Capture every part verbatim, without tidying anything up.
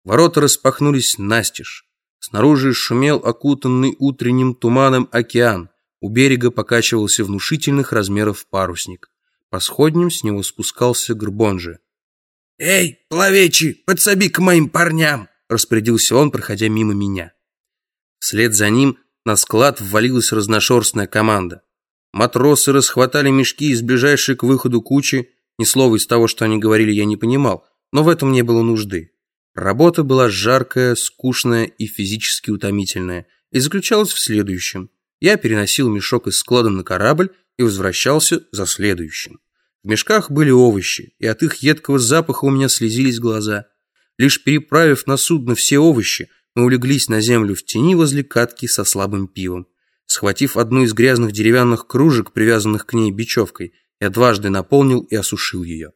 Ворота распахнулись настежь. Снаружи шумел окутанный утренним туманом океан. У берега покачивался внушительных размеров парусник. По сходням с него спускался Горбонжа. «Эй, пловечи, подсоби к моим парням!» распорядился он, проходя мимо меня. Вслед за ним на склад ввалилась разношерстная команда. Матросы расхватали мешки из ближайшей к выходу кучи. Ни слова из того, что они говорили, я не понимал, но в этом не было нужды. Работа была жаркая, скучная и физически утомительная, и заключалась в следующем. Я переносил мешок из склада на корабль и возвращался за следующим. В мешках были овощи, и от их едкого запаха у меня слезились глаза. Лишь переправив на судно все овощи, мы улеглись на землю в тени возле катки со слабым пивом. Схватив одну из грязных деревянных кружек, привязанных к ней бечевкой, я дважды наполнил и осушил ее.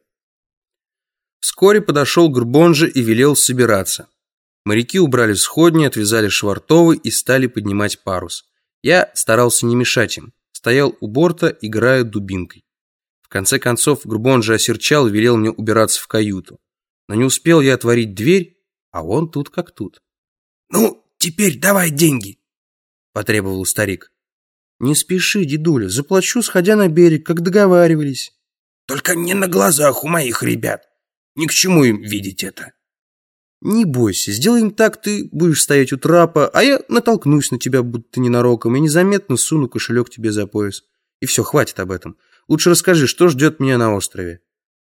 Вскоре подошел Горбонжа и велел собираться. Моряки убрали сходни, отвязали швартовы и стали поднимать парус. Я старался не мешать им, стоял у борта, играя дубинкой. В конце концов Горбонжа осерчал и велел мне убираться в каюту. Но не успел я отворить дверь, а он тут как тут. «Ну, теперь давай деньги», — потребовал старик. «Не спеши, дедуля, заплачу, сходя на берег, как договаривались». «Только не на глазах у моих ребят. Ни к чему им видеть это». «Не бойся, сделаем так, ты будешь стоять у трапа, а я натолкнусь на тебя, будто ненароком, и незаметно суну кошелек тебе за пояс. И все, хватит об этом. Лучше расскажи, что ждет меня на острове».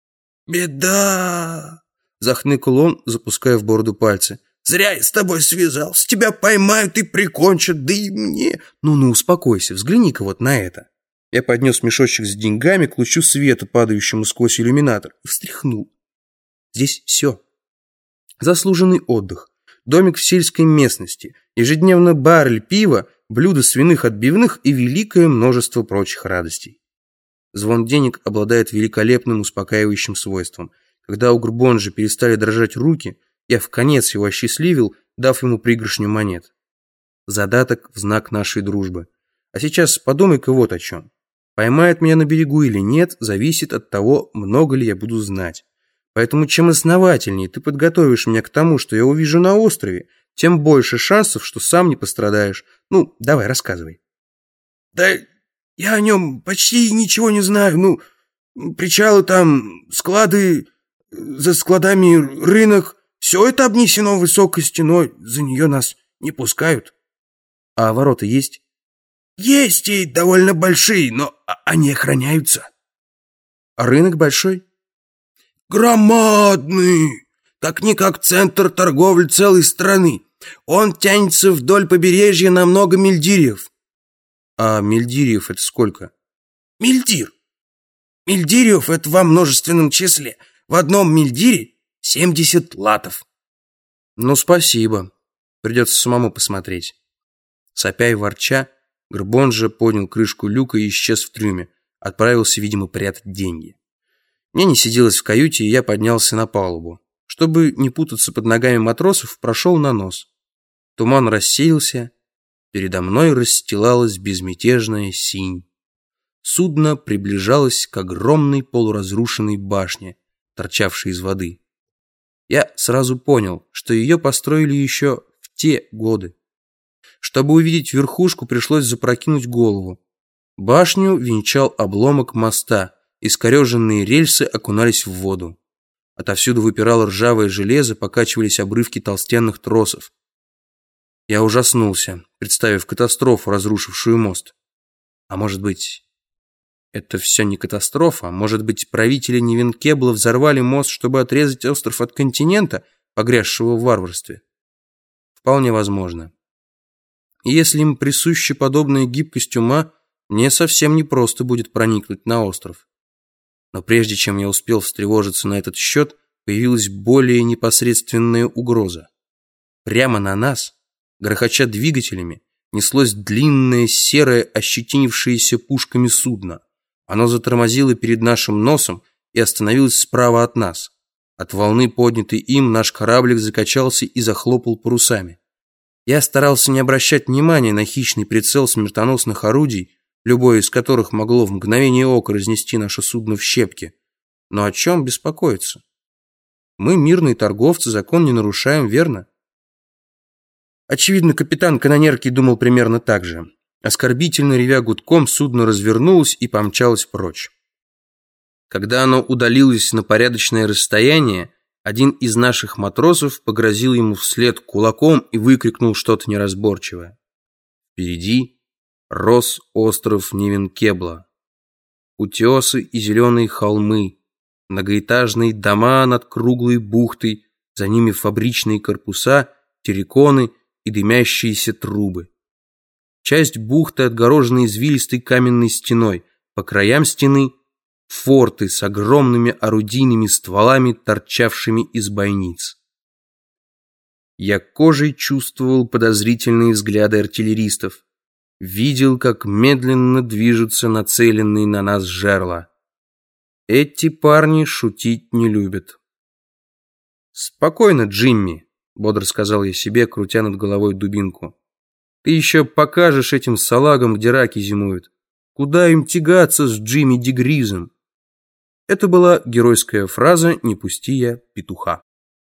«Беда!» — захныкал он, запуская в бороду пальцы. «Зря я с тобой связался. Тебя поймают и прикончат, да и мне...» «Ну-ну, успокойся, взгляни-ка вот на это». Я поднес мешочек с деньгами к лучу света, падающему сквозь иллюминатор, и встряхнул. Здесь все. Заслуженный отдых, домик в сельской местности, ежедневно баррель пива, блюдо свиных отбивных и великое множество прочих радостей. Звон денег обладает великолепным успокаивающим свойством. Когда у Горбонжи перестали дрожать руки, я вконец его осчастливил, дав ему пригоршню монет. Задаток в знак нашей дружбы. А сейчас подумай-ка вот о чем. Поймает меня на берегу или нет, зависит от того, много ли я буду знать. Поэтому чем основательнее ты подготовишь меня к тому, что я увижу на острове, тем больше шансов, что сам не пострадаешь. Ну, давай, рассказывай. Да я о нем почти ничего не знаю. Ну, причалы там, склады, за складами рынок. Все это обнесено высокой стеной, за нее нас не пускают. А ворота есть? Есть и довольно большие, но они охраняются. А рынок большой? Громадный, как-никак центр торговли целой страны. Он тянется вдоль побережья на много мильдирьев. А мильдирьев это сколько? Мильдир. Мильдирьев это во множественном числе. В одном мильдире семьдесят латов. Ну, спасибо. Придется самому посмотреть. Сопя и ворча, Горбонжа поднял крышку люка и исчез в трюме. Отправился, видимо, прятать деньги. Мне не сиделось в каюте, и я поднялся на палубу. Чтобы не путаться под ногами матросов, прошел на нос. Туман рассеялся. Передо мной расстилалась безмятежная синь. Судно приближалось к огромной полуразрушенной башне, торчавшей из воды. Я сразу понял, что ее построили еще в те годы. Чтобы увидеть верхушку, пришлось запрокинуть голову. Башню венчал обломок моста, искореженные рельсы окунались в воду. Отовсюду выпирало ржавое железо, покачивались обрывки толстенных тросов. Я ужаснулся, представив катастрофу, разрушившую мост. А может быть, это все не катастрофа? Может быть, правители Невенкебла взорвали мост, чтобы отрезать остров от континента, погрязшего в варварстве? Вполне возможно. И если им присуща подобная гибкость ума, мне совсем непросто будет проникнуть на остров. Но прежде чем я успел встревожиться на этот счет, появилась более непосредственная угроза. Прямо на нас, грохоча двигателями, неслось длинное, серое, ощетинившееся пушками судно. Оно затормозило перед нашим носом и остановилось справа от нас. От волны, поднятой им, наш кораблик закачался и захлопал парусами. Я старался не обращать внимания на хищный прицел смертоносных орудий, любое из которых могло в мгновение ока разнести наше судно в щепки. Но о чем беспокоиться? Мы мирные торговцы, закон не нарушаем, верно? Очевидно, капитан канонерки думал примерно так же. Оскорбительно ревя гудком, судно развернулось и помчалось прочь. Когда оно удалилось на порядочное расстояние, один из наших матросов погрозил ему вслед кулаком и выкрикнул что-то неразборчивое. Впереди рос остров Невенкебла. Утесы и зеленые холмы, многоэтажные дома над круглой бухтой, за ними фабричные корпуса, терриконы и дымящиеся трубы. Часть бухты отгорожена извилистой каменной стеной, по краям стены форты с огромными орудийными стволами, торчавшими из бойниц. Я кожей чувствовал подозрительные взгляды артиллеристов, видел, как медленно движутся нацеленные на нас жерла. Эти парни шутить не любят. «Спокойно, Джимми», — бодро сказал я себе, крутя над головой дубинку. «Ты еще покажешь этим салагам, где раки зимуют. Куда им тягаться с Джимми Дегризом?» Это была геройская фраза «Не пусти я петуха».